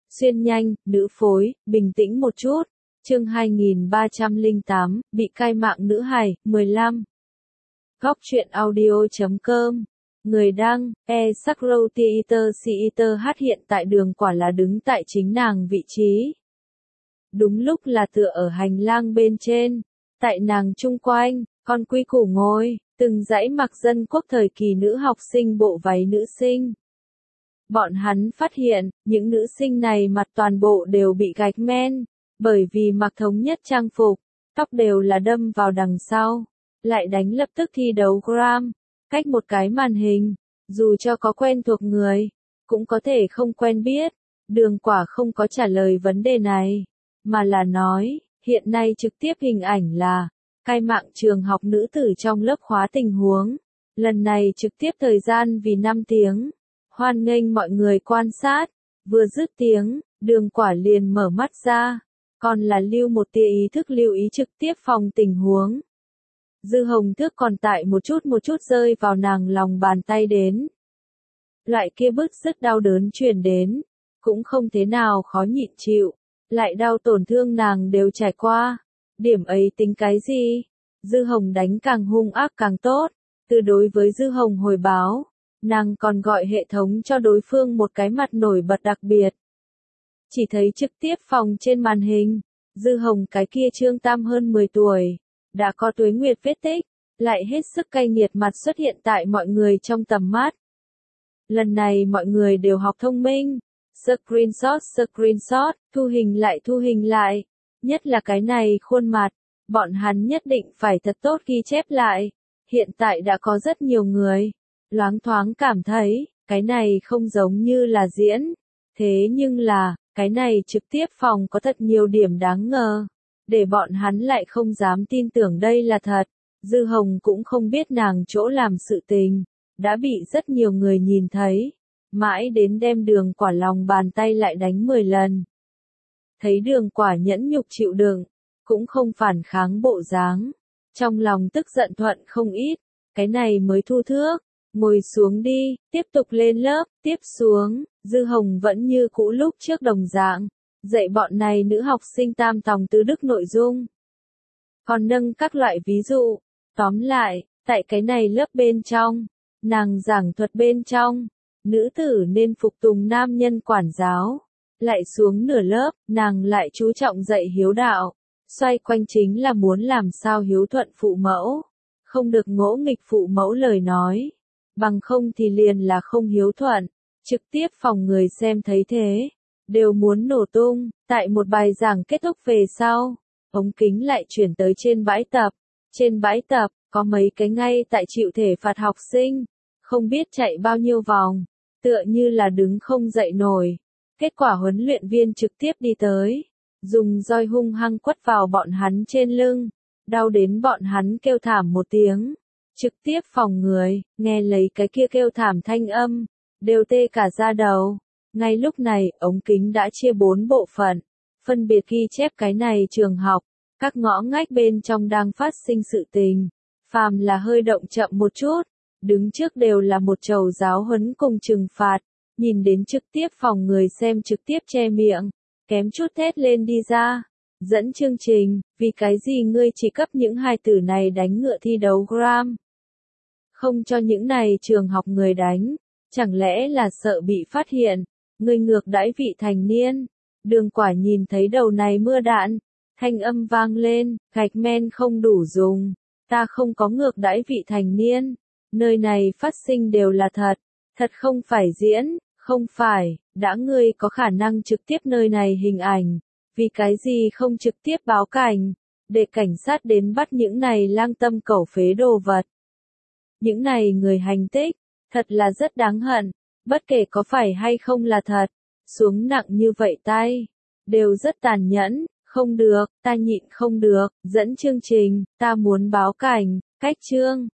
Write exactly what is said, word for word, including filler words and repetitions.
Xuyên nhanh, nữ phối, bình tĩnh một chút. Chương hai nghìn ba trăm lẻ tám, bị cai mạng nữ hài, mười lăm. Góc truyện audio chấm com. Người đăng, e Sakro Theater Theater hát hiện tại đường quả là đứng tại chính nàng vị trí. Đúng lúc là tựa ở hành lang bên trên. Tại nàng chung quanh, con quy củ ngồi, từng dãy mặc dân quốc thời kỳ nữ học sinh bộ váy nữ sinh. Bọn hắn phát hiện, những nữ sinh này mặt toàn bộ đều bị gạch men, bởi vì mặc thống nhất trang phục, tóc đều là đâm vào đằng sau, lại đánh lập tức thi đấu gram, cách một cái màn hình, dù cho có quen thuộc người, cũng có thể không quen biết. Đường quả không có trả lời vấn đề này, mà là nói, hiện nay trực tiếp hình ảnh là, khai mạng trường học nữ tử trong lớp khóa tình huống, lần này trực tiếp thời gian vì năm tiếng. Hoan nghênh mọi người quan sát, vừa dứt tiếng, đường quả liền mở mắt ra, còn là lưu một tia ý thức lưu ý trực tiếp phòng tình huống. Dư hồng thước còn tại một chút một chút rơi vào nàng lòng bàn tay đến. Loại kia bứt rứt đau đớn truyền đến, cũng không thế nào khó nhịn chịu, lại đau tổn thương nàng đều trải qua. Điểm ấy tính cái gì? Dư hồng đánh càng hung ác càng tốt, từ đối với dư hồng hồi báo. Nàng còn gọi hệ thống cho đối phương một cái mặt nổi bật đặc biệt. Chỉ thấy trực tiếp phòng trên màn hình, dư hồng cái kia trương tam hơn mười tuổi, đã có tuế nguyệt vết tích, lại hết sức cay nghiệt mặt xuất hiện tại mọi người trong tầm mắt. Lần này mọi người đều học thông minh, screenshot screenshot, thu hình lại thu hình lại, nhất là cái này khuôn mặt, bọn hắn nhất định phải thật tốt ghi chép lại. Hiện tại đã có rất nhiều người loáng thoáng cảm thấy, cái này không giống như là diễn. Thế nhưng là, cái này trực tiếp phòng có thật nhiều điểm đáng ngờ, để bọn hắn lại không dám tin tưởng đây là thật. Dư hồng cũng không biết nàng chỗ làm sự tình, đã bị rất nhiều người nhìn thấy, mãi đến đem đường quả lòng bàn tay lại đánh mười lần. Thấy đường quả nhẫn nhục chịu đựng, cũng không phản kháng bộ dáng, trong lòng tức giận thuận không ít, cái này mới thu thước. Ngồi xuống đi, tiếp tục lên lớp, tiếp xuống, dư hồng vẫn như cũ lúc trước đồng dạng, dạy bọn này nữ học sinh tam tòng tứ đức nội dung. Còn nâng các loại ví dụ, tóm lại, tại cái này lớp bên trong, nàng giảng thuật bên trong, nữ tử nên phục tùng nam nhân quản giáo. Lại xuống nửa lớp, nàng lại chú trọng dạy hiếu đạo, xoay quanh chính là muốn làm sao hiếu thuận phụ mẫu, không được ngỗ nghịch phụ mẫu lời nói. Bằng không thì liền là không hiếu thuận, trực tiếp phòng người xem thấy thế, đều muốn nổ tung. Tại một bài giảng kết thúc về sau, ống kính lại chuyển tới trên bãi tập. Trên bãi tập, có mấy cái ngay tại chịu thể phạt học sinh, không biết chạy bao nhiêu vòng, tựa như là đứng không dậy nổi. Kết quả huấn luyện viên trực tiếp đi tới, dùng roi hung hăng quất vào bọn hắn trên lưng, đau đến bọn hắn kêu thảm một tiếng. Trực tiếp phòng người, nghe lấy cái kia kêu thảm thanh âm, đều tê cả da đầu. Ngay lúc này, ống kính đã chia bốn bộ phận, phân biệt ghi chép cái này trường học, các ngõ ngách bên trong đang phát sinh sự tình. Phàm là hơi động chậm một chút, đứng trước đều là một chầu giáo huấn cùng trừng phạt. Nhìn đến trực tiếp phòng người xem trực tiếp che miệng, kém chút thét lên đi ra. Dẫn chương trình, vì cái gì ngươi chỉ cấp những hài tử này đánh ngựa thi đấu gram? Không cho những này trường học người đánh, chẳng lẽ là sợ bị phát hiện, ngươi ngược đãi vị thành niên. Đường quả nhìn thấy đầu này mưa đạn, thanh âm vang lên, gạch men không đủ dùng, ta không có ngược đãi vị thành niên, nơi này phát sinh đều là thật, thật không phải diễn, không phải, đã ngươi có khả năng trực tiếp nơi này hình ảnh, vì cái gì không trực tiếp báo cảnh, để cảnh sát đến bắt những này lang tâm cẩu phế đồ vật. Những này người hành tích, thật là rất đáng hận, bất kể có phải hay không là thật, xuống nặng như vậy tay, đều rất tàn nhẫn, không được, ta nhịn không được, dẫn chương trình, ta muốn báo cảnh, cách chương.